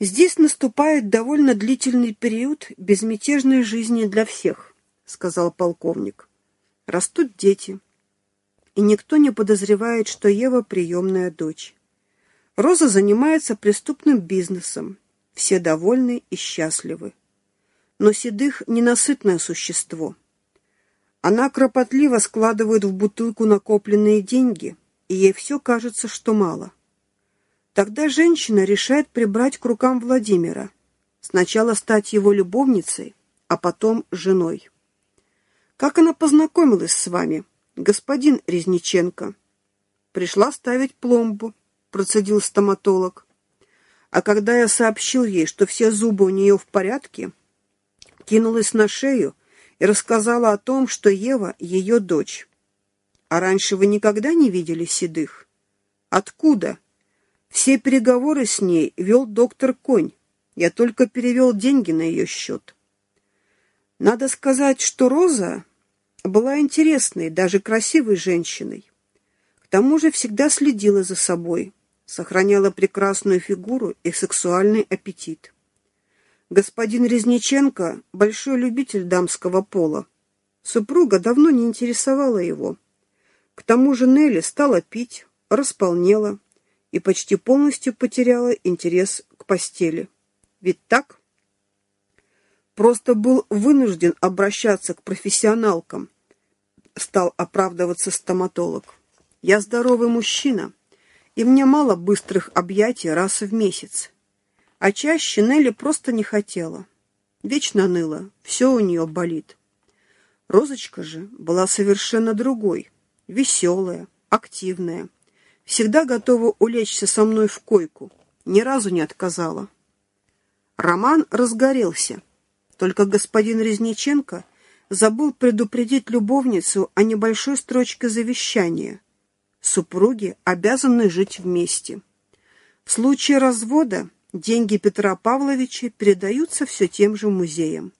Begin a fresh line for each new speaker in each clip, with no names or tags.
Здесь наступает довольно длительный период безмятежной жизни для всех, сказал полковник. Растут дети, и никто не подозревает, что Ева приемная дочь. Роза занимается преступным бизнесом. Все довольны и счастливы. Но Седых ненасытное существо. Она кропотливо складывает в бутылку накопленные деньги, и ей все кажется, что мало. Тогда женщина решает прибрать к рукам Владимира. Сначала стать его любовницей, а потом женой. Как она познакомилась с вами, господин Резниченко? Пришла ставить пломбу, процедил стоматолог. А когда я сообщил ей, что все зубы у нее в порядке, кинулась на шею и рассказала о том, что Ева ее дочь. А раньше вы никогда не видели Седых? Откуда? Все переговоры с ней вел доктор Конь. Я только перевел деньги на ее счет. Надо сказать, что Роза была интересной, даже красивой женщиной. К тому же всегда следила за собой, сохраняла прекрасную фигуру и сексуальный аппетит. Господин Резниченко – большой любитель дамского пола. Супруга давно не интересовала его. К тому же Нелли стала пить, располнела и почти полностью потеряла интерес к постели. Ведь так? Просто был вынужден обращаться к профессионалкам, стал оправдываться стоматолог. Я здоровый мужчина, и мне мало быстрых объятий раз в месяц. А чаще Нелли просто не хотела. Вечно ныла, все у нее болит. Розочка же была совершенно другой, веселая, активная. Всегда готова улечься со мной в койку, ни разу не отказала. Роман разгорелся, только господин Резниченко забыл предупредить любовницу о небольшой строчке завещания. Супруги обязаны жить вместе. В случае развода деньги Петра Павловича передаются все тем же музеям.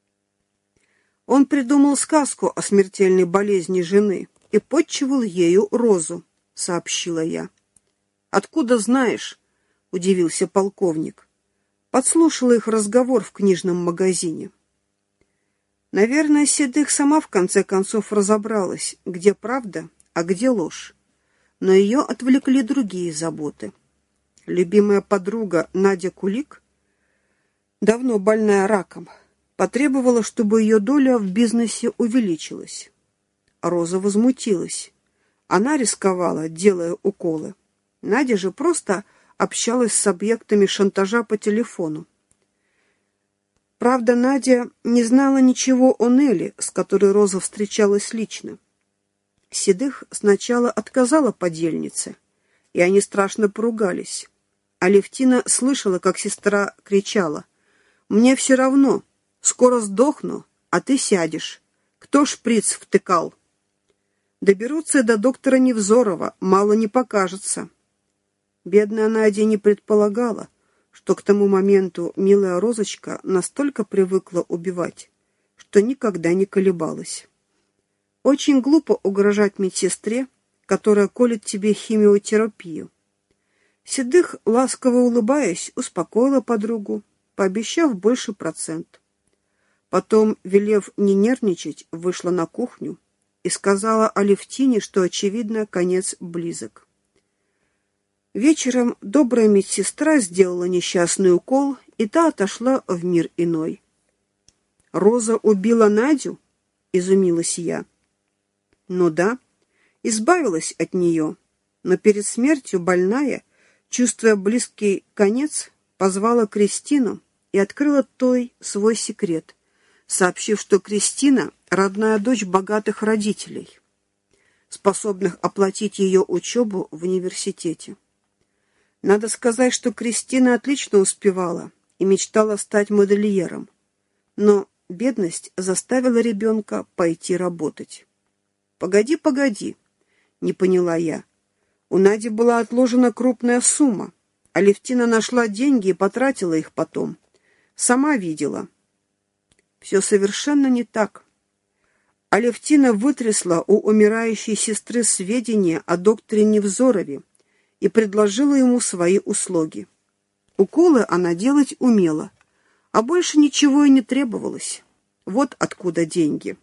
Он придумал сказку о смертельной болезни жены и подчивал ею Розу, сообщила я. Откуда знаешь? Удивился полковник. Подслушала их разговор в книжном магазине. Наверное, Седых сама в конце концов разобралась, где правда, а где ложь. Но ее отвлекли другие заботы. Любимая подруга Надя Кулик, давно больная раком, потребовала, чтобы ее доля в бизнесе увеличилась. Роза возмутилась. Она рисковала, делая уколы. Надя же просто общалась с объектами шантажа по телефону. Правда, Надя не знала ничего о Нелли, с которой Роза встречалась лично. Седых сначала отказала подельнице, и они страшно поругались. Алевтина слышала, как сестра кричала: «Мне все равно, скоро сдохну, а ты сядешь. Кто шприц втыкал?» Доберутся до доктора Невзорова, мало не покажется. Бедная Надя не предполагала, что к тому моменту милая Розочка настолько привыкла убивать, что никогда не колебалась. Очень глупо угрожать медсестре, которая колет тебе химиотерапию. Седых, ласково улыбаясь, успокоила подругу, пообещав больше процент. Потом, велев не нервничать, вышла на кухню и сказала Алевтине, что, очевидно, конец близок. Вечером добрая медсестра сделала несчастный укол, и та отошла в мир иной. «Роза убила Надю?» — изумилась я. «Ну да, избавилась от нее, но перед смертью больная, чувствуя близкий конец, позвала Кристину и открыла той свой секрет, сообщив, что Кристина — родная дочь богатых родителей, способных оплатить ее учебу в университете. Надо сказать, что Кристина отлично успевала и мечтала стать модельером, но бедность заставила ребенка пойти работать. «Погоди», — не поняла я. У Нади была отложена крупная сумма. Алевтина нашла деньги и потратила их потом. Сама видела. Все совершенно не так. Алевтина вытрясла у умирающей сестры сведения о докторе Невзорове и предложила ему свои услуги. Уколы она делать умела, а больше ничего и не требовалось. Вот откуда деньги.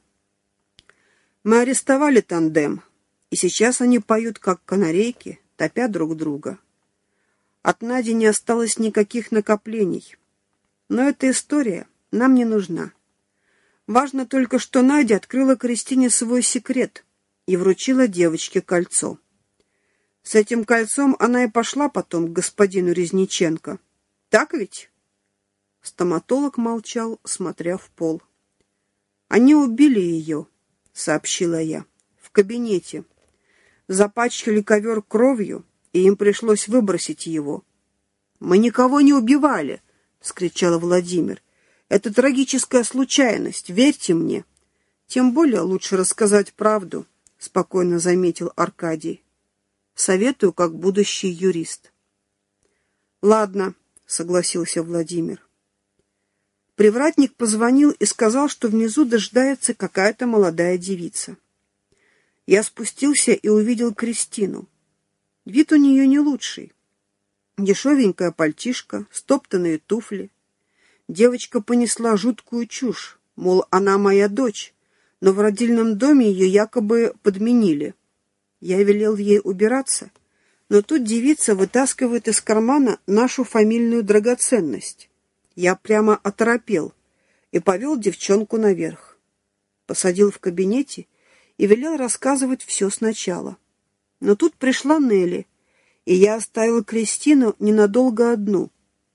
Мы арестовали тандем, и сейчас они поют, как канарейки, топя друг друга. От Нади не осталось никаких накоплений. Но эта история нам не нужна. Важно только, что Надя открыла Кристине свой секрет и вручила девочке кольцо. С этим кольцом она и пошла потом к господину Резниченко. Так ведь? Стоматолог молчал, смотря в пол. «Они убили ее», — сообщила я, — «в кабинете. Запачкали ковер кровью, и им пришлось выбросить его». «Мы никого не убивали», — вскричал Владимир. «Это трагическая случайность, верьте мне». «Тем более лучше рассказать правду», — спокойно заметил Аркадий. «Советую, как будущий юрист». «Ладно», — согласился Владимир. Привратник позвонил и сказал, что внизу дожидается какая-то молодая девица. Я спустился и увидел Кристину. Вид у нее не лучший. Дешевенькая пальтишко, стоптанные туфли. Девочка понесла жуткую чушь, мол, она моя дочь, но в родильном доме ее якобы подменили. Я велел ей убираться, но тут девица вытаскивает из кармана нашу фамильную драгоценность. Я прямо оторопел и повел девчонку наверх. Посадил в кабинете и велел рассказывать все сначала. Но тут пришла Нелли, и я оставил Кристину ненадолго одну.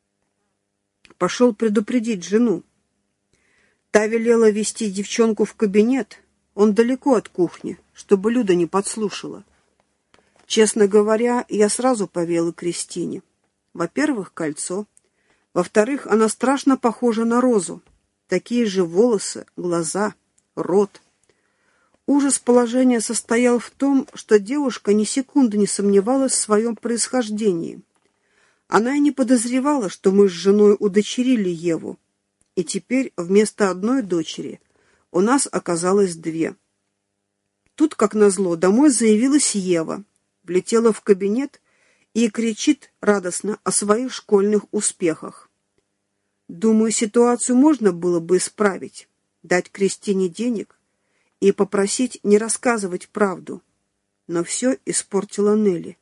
Пошел предупредить жену. Та велела вести девчонку в кабинет, он далеко от кухни, чтобы Люда не подслушала. Честно говоря, я сразу поверил Кристине. Во-первых, кольцо. Во-вторых, она страшно похожа на Розу. Такие же волосы, глаза, рот. Ужас положения состоял в том, что девушка ни секунды не сомневалась в своем происхождении. Она и не подозревала, что мы с женой удочерили Еву. И теперь вместо одной дочери у нас оказалось две. Тут, как назло, домой заявилась Ева, влетела в кабинет и кричит радостно о своих школьных успехах. Думаю, ситуацию можно было бы исправить, дать Кристине денег и попросить не рассказывать правду. Но все испортила Нелли.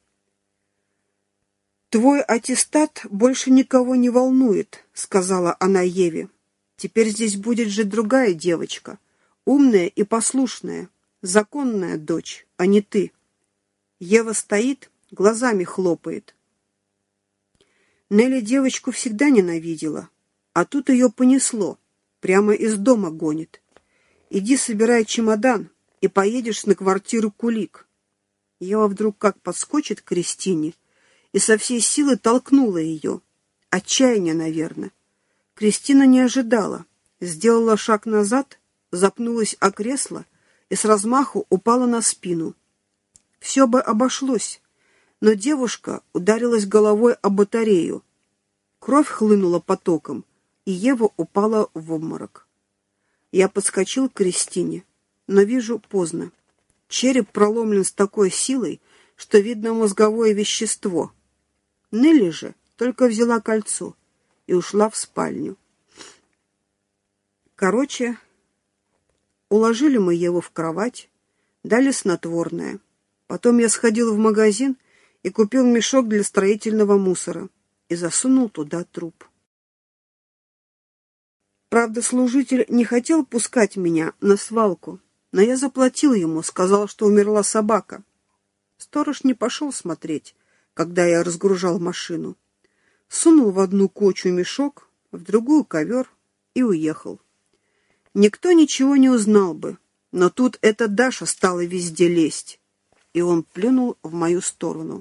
«Твой аттестат больше никого не волнует», — сказала она Еве. «Теперь здесь будет жить другая девочка, умная и послушная, законная дочь, а не ты». Ева стоит, глазами хлопает. Нелли девочку всегда ненавидела, а тут ее понесло, прямо из дома гонит. Иди собирай чемодан и поедешь на квартиру Кулик. Ева вдруг как подскочит к Кристине и со всей силы толкнула ее. Отчаяние, наверное. Кристина не ожидала, сделала шаг назад, запнулась о кресло и с размаху упала на спину. Все бы обошлось, но девушка ударилась головой о батарею. Кровь хлынула потоком, и Ева упала в обморок. Я подскочил к Кристине, но вижу поздно. Череп проломлен с такой силой, что видно мозговое вещество. Нелли же только взяла кольцо и ушла в спальню. Короче, уложили мы Еву в кровать, дали снотворное. Потом я сходил в магазин и купил мешок для строительного мусора и засунул туда труп. Правда, служитель не хотел пускать меня на свалку, но я заплатил ему, сказал, что умерла собака. Сторож не пошел смотреть, когда я разгружал машину. Сунул в одну кучу мешок, в другую ковер и уехал. Никто ничего не узнал бы, но тут эта Даша стала везде лезть, и он плюнул в мою сторону.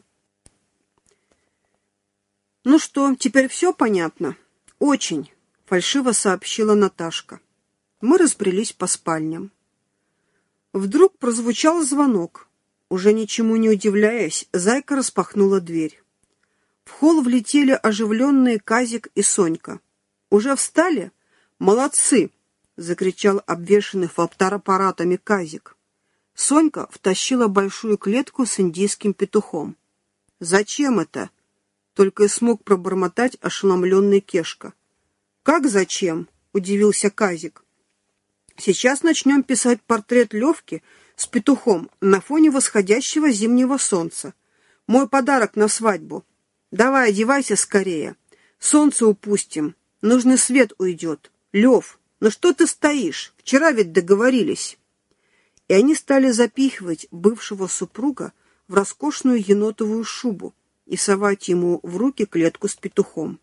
«Ну что, теперь все понятно?» «Очень», — фальшиво сообщила Наташка. Мы разбрелись по спальням. Вдруг прозвучал звонок. Уже ничему не удивляясь, Зайка распахнула дверь. В холл влетели оживленные Казик и Сонька. «Уже встали? Молодцы!» — закричал обвешанный фотоаппаратами Казик. Сонька втащила большую клетку с индийским петухом. «Зачем это?» только и смог пробормотать ошеломленный Кешка. «Как зачем?» — удивился Казик. «Сейчас начнем писать портрет Левки с петухом на фоне восходящего зимнего солнца. Мой подарок на свадьбу. Давай, одевайся скорее. Солнце упустим. Нужный свет уйдет. Лев, ну что ты стоишь? Вчера ведь договорились». И они стали запихивать бывшего супруга в роскошную енотовую шубу и совать ему в руки клетку с петухом.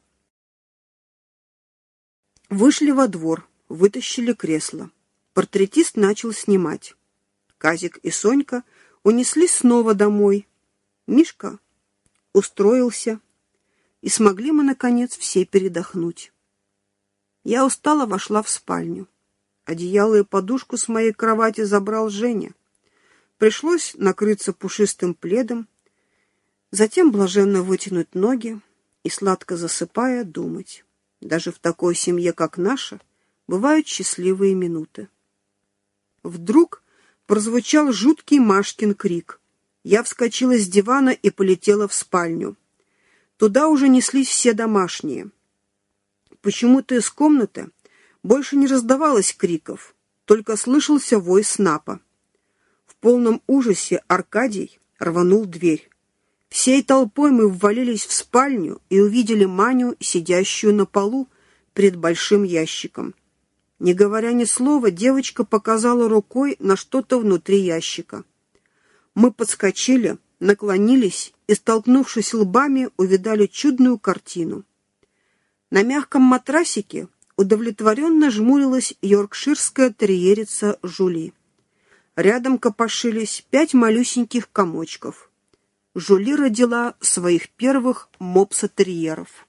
Вышли во двор, вытащили кресло. Портретист начал снимать. Казик и Сонька унеслись снова домой. Мишка устроился, и смогли мы, наконец, все передохнуть. Я устало вошла в спальню. Одеяло и подушку с моей кровати забрал Женя. Пришлось накрыться пушистым пледом, затем блаженно вытянуть ноги и, сладко засыпая, думать. Даже в такой семье, как наша, бывают счастливые минуты. Вдруг прозвучал жуткий Машкин крик. Я вскочила с дивана и полетела в спальню. Туда уже неслись все домашние. Почему-то из комнаты больше не раздавалось криков, только слышался вой Снапа. В полном ужасе Аркадий рванул дверь. Всей толпой мы ввалились в спальню и увидели Маню, сидящую на полу перед большим ящиком. Не говоря ни слова, девочка показала рукой на что-то внутри ящика. Мы подскочили, наклонились и, столкнувшись лбами, увидали чудную картину. На мягком матрасике удовлетворенно жмурилась йоркширская терьерица Жули. Рядом копошились 5 малюсеньких комочков. Жули родила своих первых мопса-терьеров.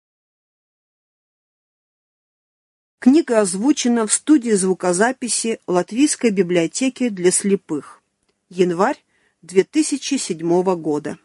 Книга озвучена в студии звукозаписи Латвийской библиотеки для слепых. Январь 2007 года.